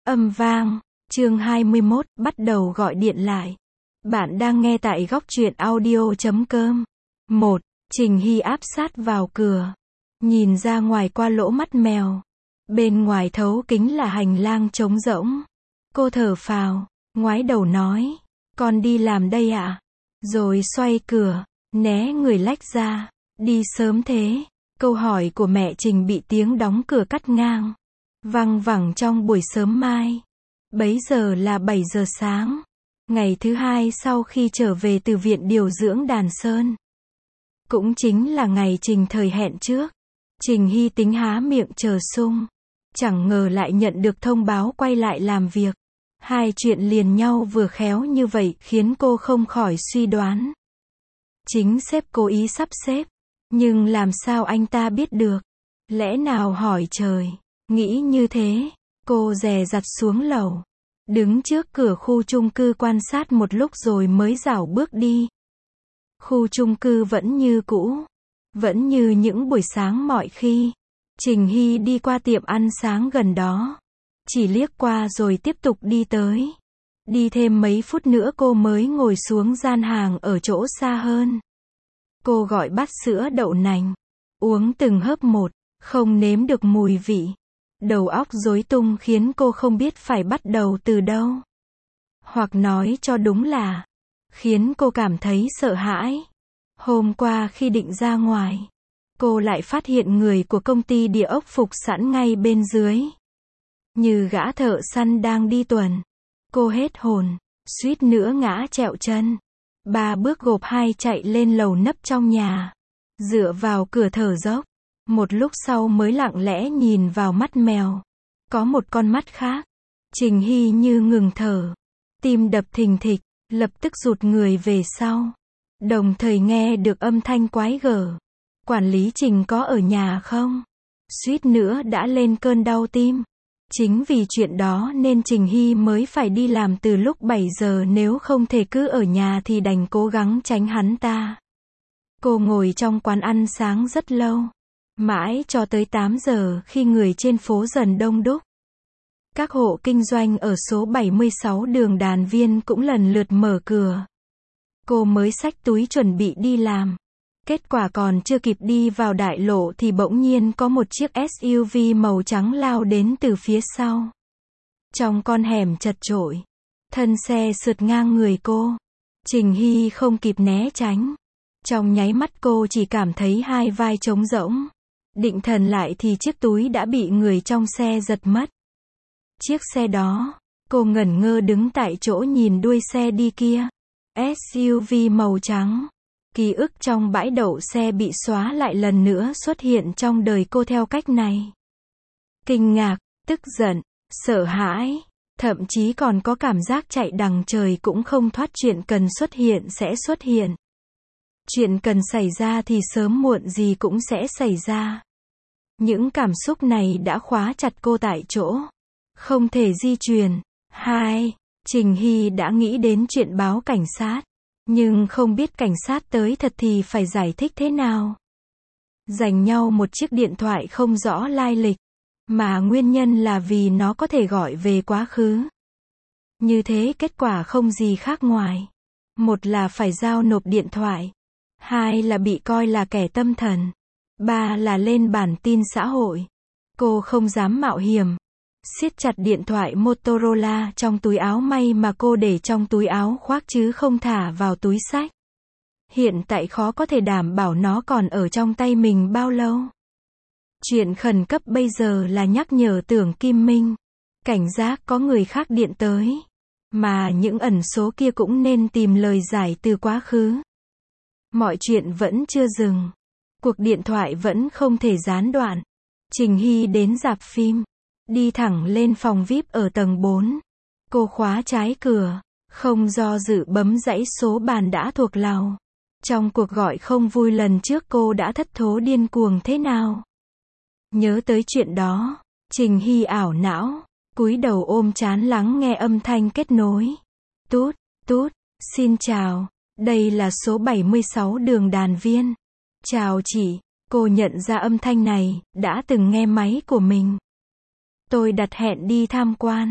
Âm vang, chương 21, bắt đầu gọi điện lại. Bạn đang nghe tại góc truyện audio.com. 1. Trình Hy áp sát vào cửa. Nhìn ra ngoài qua lỗ mắt mèo. Bên ngoài thấu kính là hành lang trống rỗng. Cô thở phào, ngoái đầu nói. Con đi làm đây ạ? Rồi xoay cửa, né người lách ra. Đi sớm thế? Câu hỏi của mẹ Trình bị tiếng đóng cửa cắt ngang. Văng vẳng trong buổi sớm mai. Bấy giờ là 7 giờ sáng. Ngày thứ hai sau khi trở về từ viện điều dưỡng Đàn Sơn. Cũng chính là ngày Trình thời hẹn trước. Trình Hy tính há miệng chờ sung. Chẳng ngờ lại nhận được thông báo quay lại làm việc. Hai chuyện liền nhau vừa khéo như vậy khiến cô không khỏi suy đoán. Chính sếp cố ý sắp xếp. Nhưng làm sao anh ta biết được? Lẽ nào hỏi trời? Nghĩ như thế, cô dè dặt xuống lầu. Đứng trước cửa khu chung cư quan sát một lúc rồi mới rảo bước đi. Khu chung cư vẫn như cũ. Vẫn như những buổi sáng mọi khi. Trình Hy đi qua tiệm ăn sáng gần đó. Chỉ liếc qua rồi tiếp tục đi tới. Đi thêm mấy phút nữa cô mới ngồi xuống gian hàng ở chỗ xa hơn. Cô gọi bát sữa đậu nành. Uống từng hớp một, không nếm được mùi vị. Đầu óc rối tung khiến cô không biết phải bắt đầu từ đâu. Hoặc nói cho đúng là, khiến cô cảm thấy sợ hãi. Hôm qua khi định ra ngoài, cô lại phát hiện người của công ty địa ốc phục sẵn ngay bên dưới. Như gã thợ săn đang đi tuần. Cô hết hồn, suýt nữa ngã trẹo chân. 3 bước gộp 2 chạy lên lầu nấp trong nhà. Dựa vào cửa thở dốc. Một lúc sau mới lặng lẽ nhìn vào mắt mèo. Có một con mắt khác. Trình Hy như ngừng thở. Tim đập thình thịch, lập tức rụt người về sau. Đồng thời nghe được âm thanh quái gở. Quản lý Trình có ở nhà không? Suýt nữa đã lên cơn đau tim. Chính vì chuyện đó nên Trình Hy mới phải đi làm từ lúc 7 giờ, nếu không thể cứ ở nhà thì đành cố gắng tránh hắn ta. Cô ngồi trong quán ăn sáng rất lâu. Mãi cho tới 8 giờ khi người trên phố dần đông đúc. Các hộ kinh doanh ở số 76 đường Đàn Viên cũng lần lượt mở cửa. Cô mới xách túi chuẩn bị đi làm. Kết quả còn chưa kịp đi vào đại lộ thì bỗng nhiên có một chiếc SUV màu trắng lao đến từ phía sau. Trong con hẻm chật chội, thân xe sượt ngang người cô. Trình Hy không kịp né tránh. Trong nháy mắt cô chỉ cảm thấy hai vai trống rỗng. Định thần lại thì chiếc túi đã bị người trong xe giật mất. Chiếc xe đó, cô ngẩn ngơ đứng tại chỗ nhìn đuôi xe đi kia. SUV màu trắng. Ký ức trong bãi đậu xe bị xóa lại lần nữa xuất hiện trong đời cô theo cách này. Kinh ngạc, tức giận, sợ hãi, thậm chí còn có cảm giác chạy đằng trời cũng không thoát, chuyện cần xuất hiện sẽ xuất hiện. Chuyện cần xảy ra thì sớm muộn gì cũng sẽ xảy ra. Những cảm xúc này đã khóa chặt cô tại chỗ. Không thể di chuyển. 2. Trình Hy đã nghĩ đến chuyện báo cảnh sát. Nhưng không biết cảnh sát tới thật thì phải giải thích thế nào. Giành nhau một chiếc điện thoại không rõ lai lịch. Mà nguyên nhân là vì nó có thể gọi về quá khứ. Như thế kết quả không gì khác ngoài. Một là phải giao nộp điện thoại. 2 là bị coi là kẻ tâm thần. 3 là lên bản tin xã hội. Cô không dám mạo hiểm. Siết chặt điện thoại Motorola trong túi áo, may mà cô để trong túi áo khoác chứ không thả vào túi xách. Hiện tại khó có thể đảm bảo nó còn ở trong tay mình bao lâu. Chuyện khẩn cấp bây giờ là nhắc nhở Tưởng Kim Minh. Cảnh giác có người khác điện tới. Mà những ẩn số kia cũng nên tìm lời giải từ quá khứ. Mọi chuyện vẫn chưa dừng. Cuộc điện thoại vẫn không thể gián đoạn. Trình Hy đến rạp phim. Đi thẳng lên phòng VIP ở tầng 4. Cô khóa trái cửa. Không do dự bấm dãy số bàn đã thuộc lầu. Trong cuộc gọi không vui lần trước cô đã thất thố điên cuồng thế nào. Nhớ tới chuyện đó, Trình Hy ảo não. Cúi đầu ôm trán lắng nghe âm thanh kết nối. Tút, tút, xin chào. Đây là số 76 đường Đàn Viên. Chào chị. Cô nhận ra âm thanh này, đã từng nghe máy của mình. Tôi đặt hẹn đi tham quan.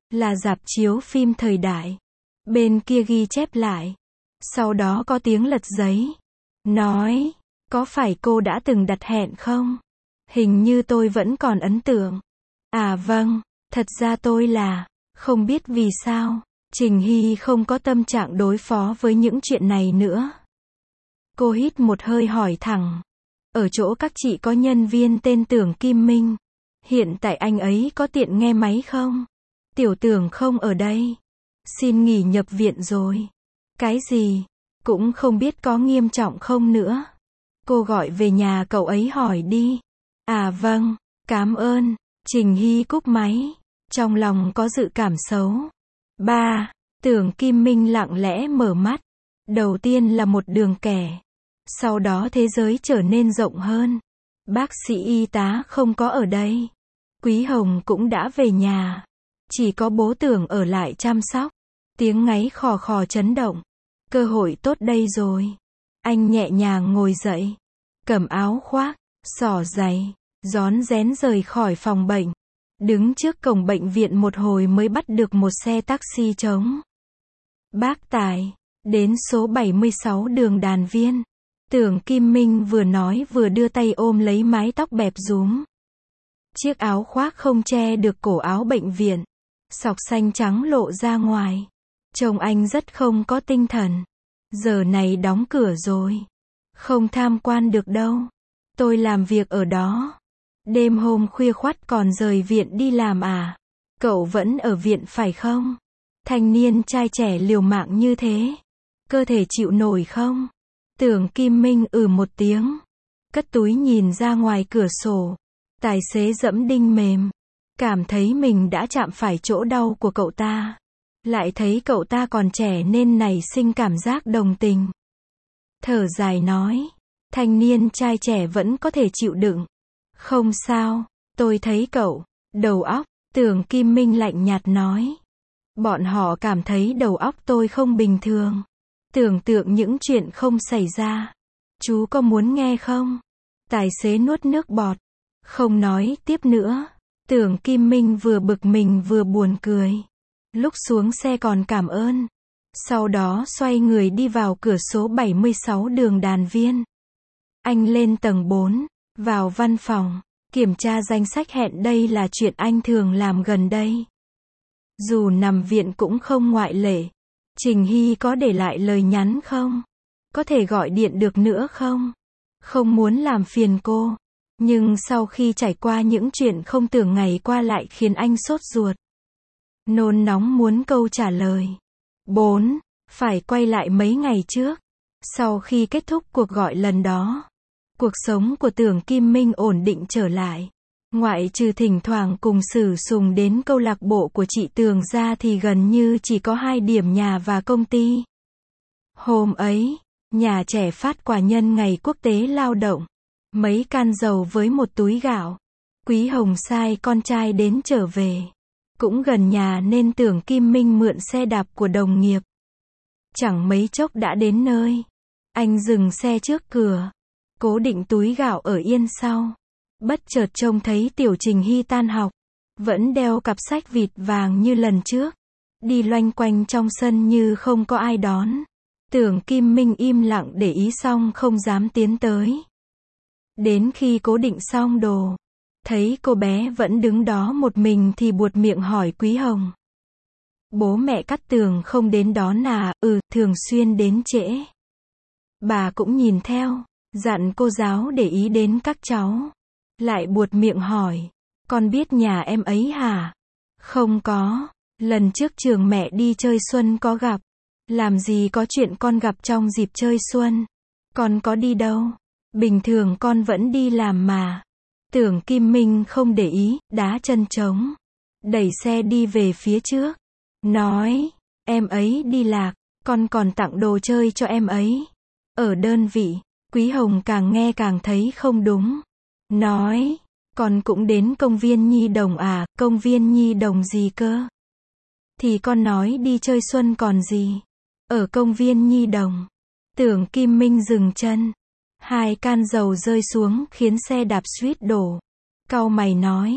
Là rạp chiếu phim thời đại. Bên kia ghi chép lại. Sau đó có tiếng lật giấy. Nói, có phải cô đã từng đặt hẹn không? Hình như tôi vẫn còn ấn tượng. À vâng, thật ra tôi là, không biết vì sao, Trình Hy không có tâm trạng đối phó với những chuyện này nữa. Cô hít một hơi hỏi thẳng. Ở chỗ các chị có nhân viên tên Tưởng Kim Minh. Hiện tại anh ấy có tiện nghe máy không? Tiểu Tưởng không ở đây. Xin nghỉ nhập viện rồi. Cái gì? Cũng không biết có nghiêm trọng không nữa. Cô gọi về nhà cậu ấy hỏi đi. À vâng, cảm ơn. Trình Hy cúp máy. Trong lòng có dự cảm xấu. 3. Tưởng Kim Minh lặng lẽ mở mắt. Đầu tiên là một đường kẻ. Sau đó thế giới trở nên rộng hơn. Bác sĩ y tá không có ở đây. Quý Hồng cũng đã về nhà. Chỉ có bố Tưởng ở lại chăm sóc. Tiếng ngáy khò khò chấn động. Cơ hội tốt đây rồi. Anh nhẹ nhàng ngồi dậy. Cầm áo khoác, xỏ giày, rón rén rời khỏi phòng bệnh. Đứng trước cổng bệnh viện một hồi mới bắt được một xe taxi trống. Bác Tài, đến số 76 đường Đàn Viên. Tưởng Kim Minh vừa nói vừa đưa tay ôm lấy mái tóc bẹp rúm. Chiếc áo khoác không che được cổ áo bệnh viện. Sọc xanh trắng lộ ra ngoài. Trông anh rất không có tinh thần. Giờ này đóng cửa rồi. Không tham quan được đâu. Tôi làm việc ở đó. Đêm hôm khuya khoắt còn rời viện đi làm à? Cậu vẫn ở viện phải không? Thanh niên trai trẻ liều mạng như thế. Cơ thể chịu nổi không? Tưởng Kim Minh một tiếng. Cất túi nhìn ra ngoài cửa sổ. Tài xế dẫm đinh mềm. Cảm thấy mình đã chạm phải chỗ đau của cậu ta. Lại thấy cậu ta còn trẻ nên nảy sinh cảm giác đồng tình. Thở dài nói. Thanh niên trai trẻ vẫn có thể chịu đựng. Không sao, tôi thấy cậu, đầu óc, Tưởng Kim Minh lạnh nhạt nói. Bọn họ cảm thấy đầu óc tôi không bình thường. Tưởng tượng những chuyện không xảy ra. Chú có muốn nghe không? Tài xế nuốt nước bọt. Không nói tiếp nữa. Tưởng Kim Minh vừa bực mình vừa buồn cười. Lúc xuống xe còn cảm ơn. Sau đó xoay người đi vào cửa số 76 đường Đàn Viên. Anh lên tầng 4, vào văn phòng, kiểm tra danh sách hẹn, đây là chuyện anh thường làm gần đây. Dù nằm viện cũng không ngoại lệ. Trình Hy có để lại lời nhắn không? Có thể gọi điện được nữa không? Không muốn làm phiền cô. Nhưng sau khi trải qua những chuyện không tưởng ngày qua lại khiến anh sốt ruột. Nôn nóng muốn câu trả lời. 4. Phải quay lại mấy ngày trước. Sau khi kết thúc cuộc gọi lần đó, cuộc sống của Tưởng Kim Minh ổn định trở lại. Ngoại trừ thỉnh thoảng cùng Sử Sùng đến câu lạc bộ của chị Tường ra thì gần như chỉ có 2 điểm nhà và công ty. Hôm ấy, nhà trẻ phát quà nhân ngày quốc tế lao động. Mấy can dầu với một túi gạo. Quý Hồng sai con trai đến trở về. Cũng gần nhà nên Tưởng Kim Minh mượn xe đạp của đồng nghiệp. Chẳng mấy chốc đã đến nơi. Anh dừng xe trước cửa. Cố định túi gạo ở yên sau. Bất chợt trông thấy Tiểu Trình Hy tan học. Vẫn đeo cặp sách vịt vàng như lần trước. Đi loanh quanh trong sân như không có ai đón. Tưởng Kim Minh im lặng để ý xong không dám tiến tới. Đến khi cố định xong đồ, thấy cô bé vẫn đứng đó một mình thì buột miệng hỏi Quý Hồng. Bố mẹ Cát Tường không đến đón à? Thường xuyên đến trễ. Bà cũng nhìn theo, dặn cô giáo để ý đến các cháu. Lại buột miệng hỏi, con biết nhà em ấy hả? Không có, lần trước trường mẹ đi chơi xuân có gặp. Làm gì có chuyện con gặp trong dịp chơi xuân. Con có đi đâu. Bình thường con vẫn đi làm mà. Tưởng Kim Minh không để ý, đá chân trống. Đẩy xe đi về phía trước. Nói, em ấy đi lạc, con còn tặng đồ chơi cho em ấy. Ở đơn vị, Quý Hồng càng nghe càng thấy không đúng. Nói, con cũng đến công viên Nhi Đồng à? Công viên Nhi Đồng gì cơ? Thì con nói đi chơi xuân còn gì. Ở công viên Nhi Đồng. Tưởng Kim Minh dừng chân. 2 can dầu rơi xuống khiến xe đạp suýt đổ. Cau mày nói,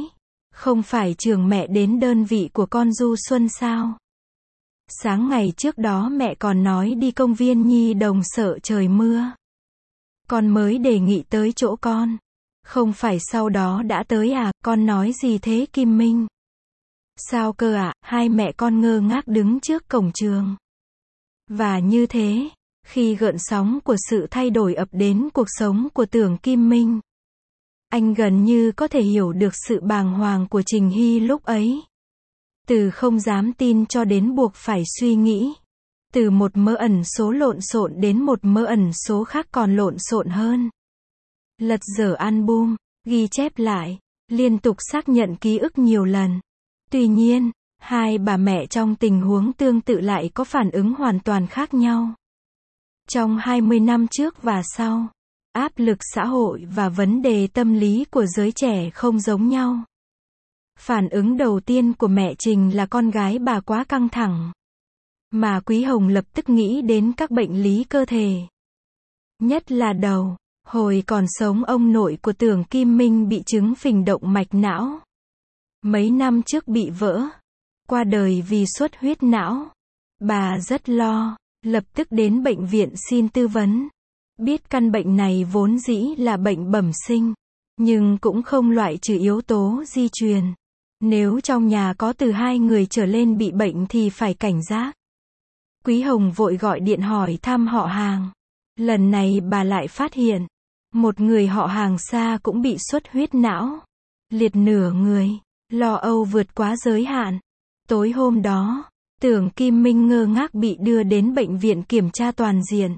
Không phải trường mẹ đến đơn vị của con du xuân sao? Sáng ngày trước đó mẹ còn nói đi công viên nhi đồng sợ trời mưa. Con mới đề nghị tới chỗ con. Không phải sau đó đã tới à, con nói gì thế Kim Minh? Sao cơ ạ? Hai mẹ con ngơ ngác đứng trước cổng trường. Và như thế, khi gợn sóng của sự thay đổi ập đến cuộc sống của Tưởng Kim Minh, anh gần như có thể hiểu được sự bàng hoàng của Trình Hy lúc ấy. Từ không dám tin cho đến buộc phải suy nghĩ. Từ một mớ ẩn số lộn xộn đến một mớ ẩn số khác còn lộn xộn hơn. Lật dở album, ghi chép lại, liên tục xác nhận ký ức nhiều lần. Tuy nhiên, hai bà mẹ trong tình huống tương tự lại có phản ứng hoàn toàn khác nhau. Trong 20 năm trước và sau, áp lực xã hội và vấn đề tâm lý của giới trẻ không giống nhau. Phản ứng đầu tiên của mẹ Trình là con gái bà quá căng thẳng. Mà Quý Hồng lập tức nghĩ đến các bệnh lý cơ thể. Nhất là đầu, hồi còn sống ông nội của Tưởng Kim Minh bị chứng phình động mạch não. Mấy năm trước bị vỡ, qua đời vì xuất huyết não. Bà rất lo, lập tức đến bệnh viện xin tư vấn. Biết căn bệnh này vốn dĩ là bệnh bẩm sinh, nhưng cũng không loại trừ yếu tố di truyền. Nếu trong nhà có từ 2 người trở lên bị bệnh thì phải cảnh giác. Quý Hồng vội gọi điện hỏi thăm họ hàng. Lần này bà lại phát hiện, một người họ hàng xa cũng bị xuất huyết não. Liệt nửa người, lo âu vượt quá giới hạn. Tối hôm đó, Tưởng Kim Minh ngơ ngác bị đưa đến bệnh viện kiểm tra toàn diện.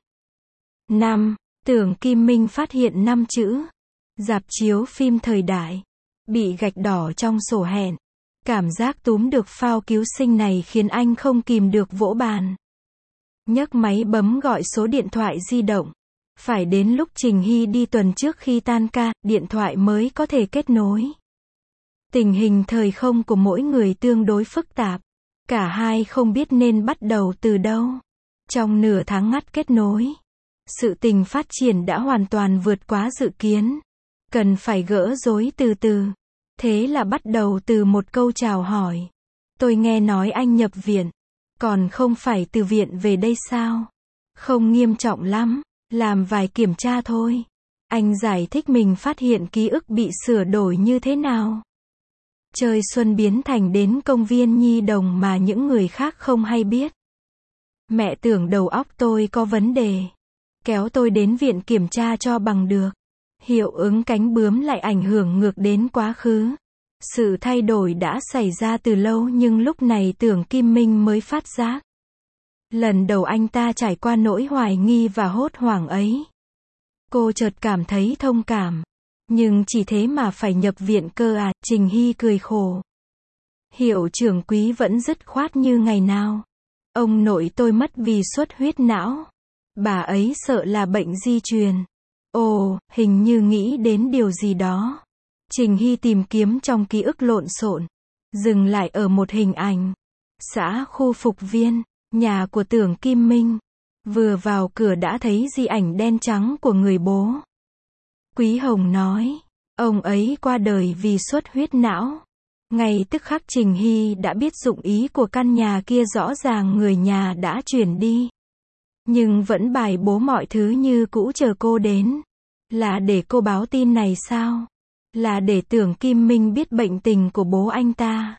Tưởng Kim Minh phát hiện 5 chữ. Rạp chiếu phim thời đại. Bị gạch đỏ trong sổ hẹn. Cảm giác túm được phao cứu sinh này khiến anh không kìm được vỗ bàn. Nhấc máy bấm gọi số điện thoại di động. Phải đến lúc Trình Hy đi tuần trước khi tan ca, điện thoại mới có thể kết nối. Tình hình thời không của mỗi người tương đối phức tạp. Cả hai không biết nên bắt đầu từ đâu. Trong nửa tháng ngắt kết nối, sự tình phát triển đã hoàn toàn vượt quá dự kiến. Cần phải gỡ rối từ từ. Thế là bắt đầu từ một câu chào hỏi. Tôi nghe nói anh nhập viện. Còn không phải từ viện về đây sao? Không nghiêm trọng lắm, làm vài kiểm tra thôi. Anh giải thích mình phát hiện ký ức bị sửa đổi như thế nào. Chơi xuân biến thành đến công viên nhi đồng mà những người khác không hay biết. Mẹ tưởng đầu óc tôi có vấn đề. Kéo tôi đến viện kiểm tra cho bằng được. Hiệu ứng cánh bướm lại ảnh hưởng ngược đến quá khứ. Sự thay đổi đã xảy ra từ lâu nhưng lúc này Tưởng Kim Minh mới phát giác. Lần đầu anh ta trải qua nỗi hoài nghi và hốt hoảng ấy. Cô chợt cảm thấy thông cảm. Nhưng chỉ thế mà phải nhập viện cơ à, Trình Hy cười khổ. Hiệu trưởng Quý vẫn dứt khoát như ngày nào. Ông nội tôi mất vì xuất huyết não. Bà ấy sợ là bệnh di truyền. Ồ, hình như nghĩ đến điều gì đó. Trình Hy tìm kiếm trong ký ức lộn xộn. Dừng lại ở một hình ảnh. Xã khu phục viên, nhà của Tưởng Kim Minh. Vừa vào cửa đã thấy di ảnh đen trắng của người bố. Quý Hồng nói, ông ấy qua đời vì xuất huyết não. Ngay tức khắc Trình Hy đã biết dụng ý của căn nhà kia, rõ ràng người nhà đã chuyển đi. Nhưng vẫn bài bố mọi thứ như cũ chờ cô đến. Là để cô báo tin này sao? Là để Tưởng Kim Minh biết bệnh tình của bố anh ta.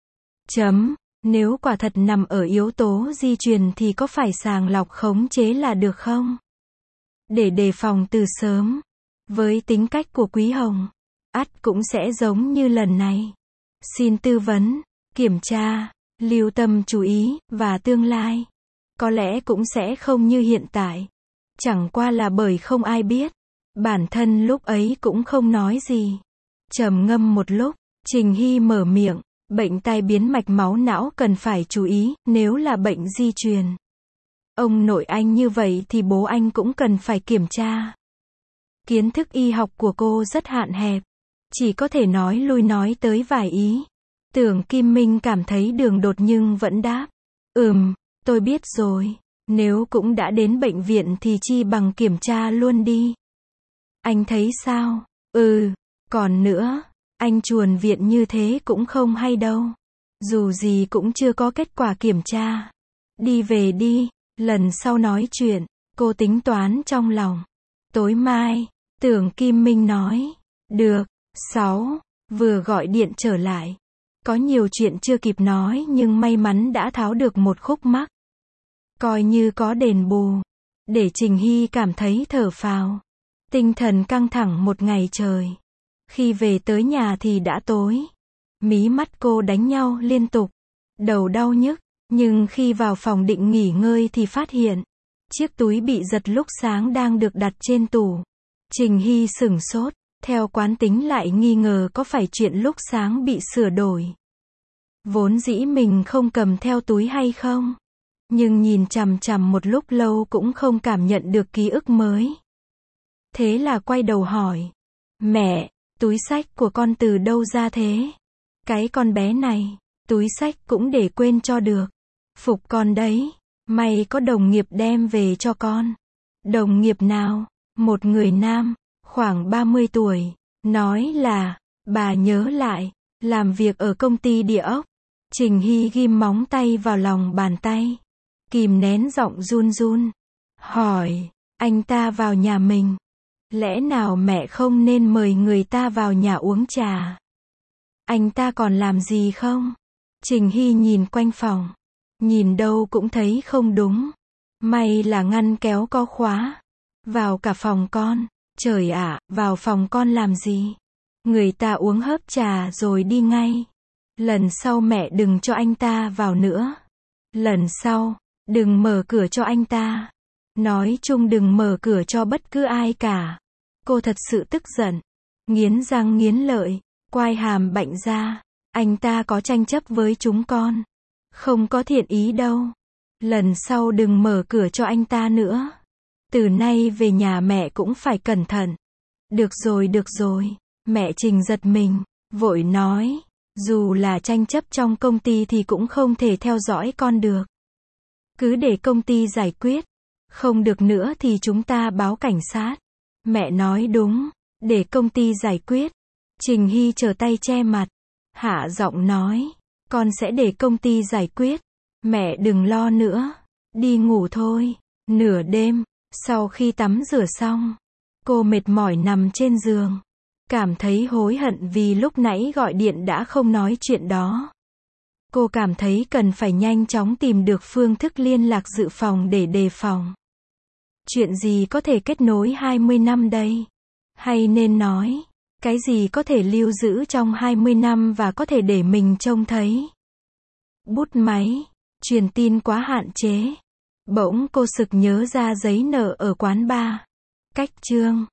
Nếu quả thật nằm ở yếu tố di truyền thì có phải sàng lọc khống chế là được không? Để đề phòng từ sớm. Với tính cách của Quý Hồng, ắt cũng sẽ giống như lần này. Xin tư vấn, kiểm tra, lưu tâm chú ý, và tương lai. Có lẽ cũng sẽ không như hiện tại. Chẳng qua là bởi không ai biết. Bản thân lúc ấy cũng không nói gì. Trầm ngâm một lúc, Trình Hy mở miệng. Bệnh tai biến mạch máu não cần phải chú ý, nếu là bệnh di truyền. Ông nội anh như vậy thì bố anh cũng cần phải kiểm tra. Kiến thức y học của cô rất hạn hẹp. Chỉ có thể nói lui nói tới vài ý. Tưởng Kim Minh cảm thấy đường đột nhưng vẫn đáp. Tôi biết rồi. Nếu cũng đã đến bệnh viện thì chi bằng kiểm tra luôn đi. Anh thấy sao? Còn nữa, Anh chuồn viện như thế cũng không hay đâu. Dù gì cũng chưa có kết quả kiểm tra. Đi về đi, lần sau nói chuyện, cô tính toán trong lòng. Tối mai, Tưởng Kim Minh nói. Được. 6. Vừa gọi điện trở lại. Có nhiều chuyện chưa kịp nói nhưng may mắn đã tháo được một khúc mắc. Coi như có đền bù. Để Trình Hy cảm thấy thở phào. Tinh thần căng thẳng một ngày trời. Khi về tới nhà thì đã tối. Mí mắt cô đánh nhau liên tục. Đầu đau nhức. Nhưng khi vào phòng định nghỉ ngơi thì phát hiện. Chiếc túi bị giật lúc sáng đang được đặt trên tủ. Trình Hy sửng sốt. Theo quán tính lại nghi ngờ có phải chuyện lúc sáng bị sửa đổi. Vốn dĩ mình không cầm theo túi hay không. Nhưng nhìn chằm chằm một lúc lâu cũng không cảm nhận được ký ức mới. Thế là quay đầu hỏi. Mẹ, túi xách của con từ đâu ra thế? Cái con bé này, túi xách cũng để quên cho được. Phục con đấy, may có đồng nghiệp đem về cho con. Đồng nghiệp nào? Một người nam, khoảng 30 tuổi, nói là, bà nhớ lại, làm việc ở công ty địa ốc. Trình Hy ghim móng tay vào lòng bàn tay, kìm nén giọng run run, hỏi, anh ta vào nhà mình. Lẽ nào mẹ không nên mời người ta vào nhà uống trà? Anh ta còn làm gì không? Trình Hy nhìn quanh phòng, nhìn đâu cũng thấy không đúng. May là ngăn kéo có khóa. Vào cả phòng con. Trời ạ, vào phòng con làm gì? Người ta uống hớp trà rồi đi ngay. Lần sau mẹ đừng cho anh ta vào nữa. Lần sau, đừng mở cửa cho anh ta. Nói chung đừng mở cửa cho bất cứ ai cả. Cô thật sự tức giận. Nghiến răng nghiến lợi, quai hàm bạnh ra. Anh ta có tranh chấp với chúng con. Không có thiện ý đâu. Lần sau đừng mở cửa cho anh ta nữa. Từ nay về nhà mẹ cũng phải cẩn thận. Được rồi. Mẹ Trình giật mình, vội nói. Dù là tranh chấp trong công ty thì cũng không thể theo dõi con được. Cứ để công ty giải quyết. Không được nữa thì chúng ta báo cảnh sát. Mẹ nói đúng, để công ty giải quyết. Trình Hy trở tay che mặt. Hạ giọng nói. Con sẽ để công ty giải quyết. Mẹ đừng lo nữa. Đi ngủ thôi. Nửa đêm, sau khi tắm rửa xong, cô mệt mỏi nằm trên giường. Cảm thấy hối hận vì lúc nãy gọi điện đã không nói chuyện đó. Cô cảm thấy cần phải nhanh chóng tìm được phương thức liên lạc dự phòng để đề phòng. Chuyện gì có thể kết nối 20 năm đây? Hay nên nói, cái gì có thể lưu giữ trong 20 năm và có thể để mình trông thấy? Bút máy, truyền tin quá hạn chế. Bỗng cô sực nhớ ra giấy nợ ở quán bar. Cách chương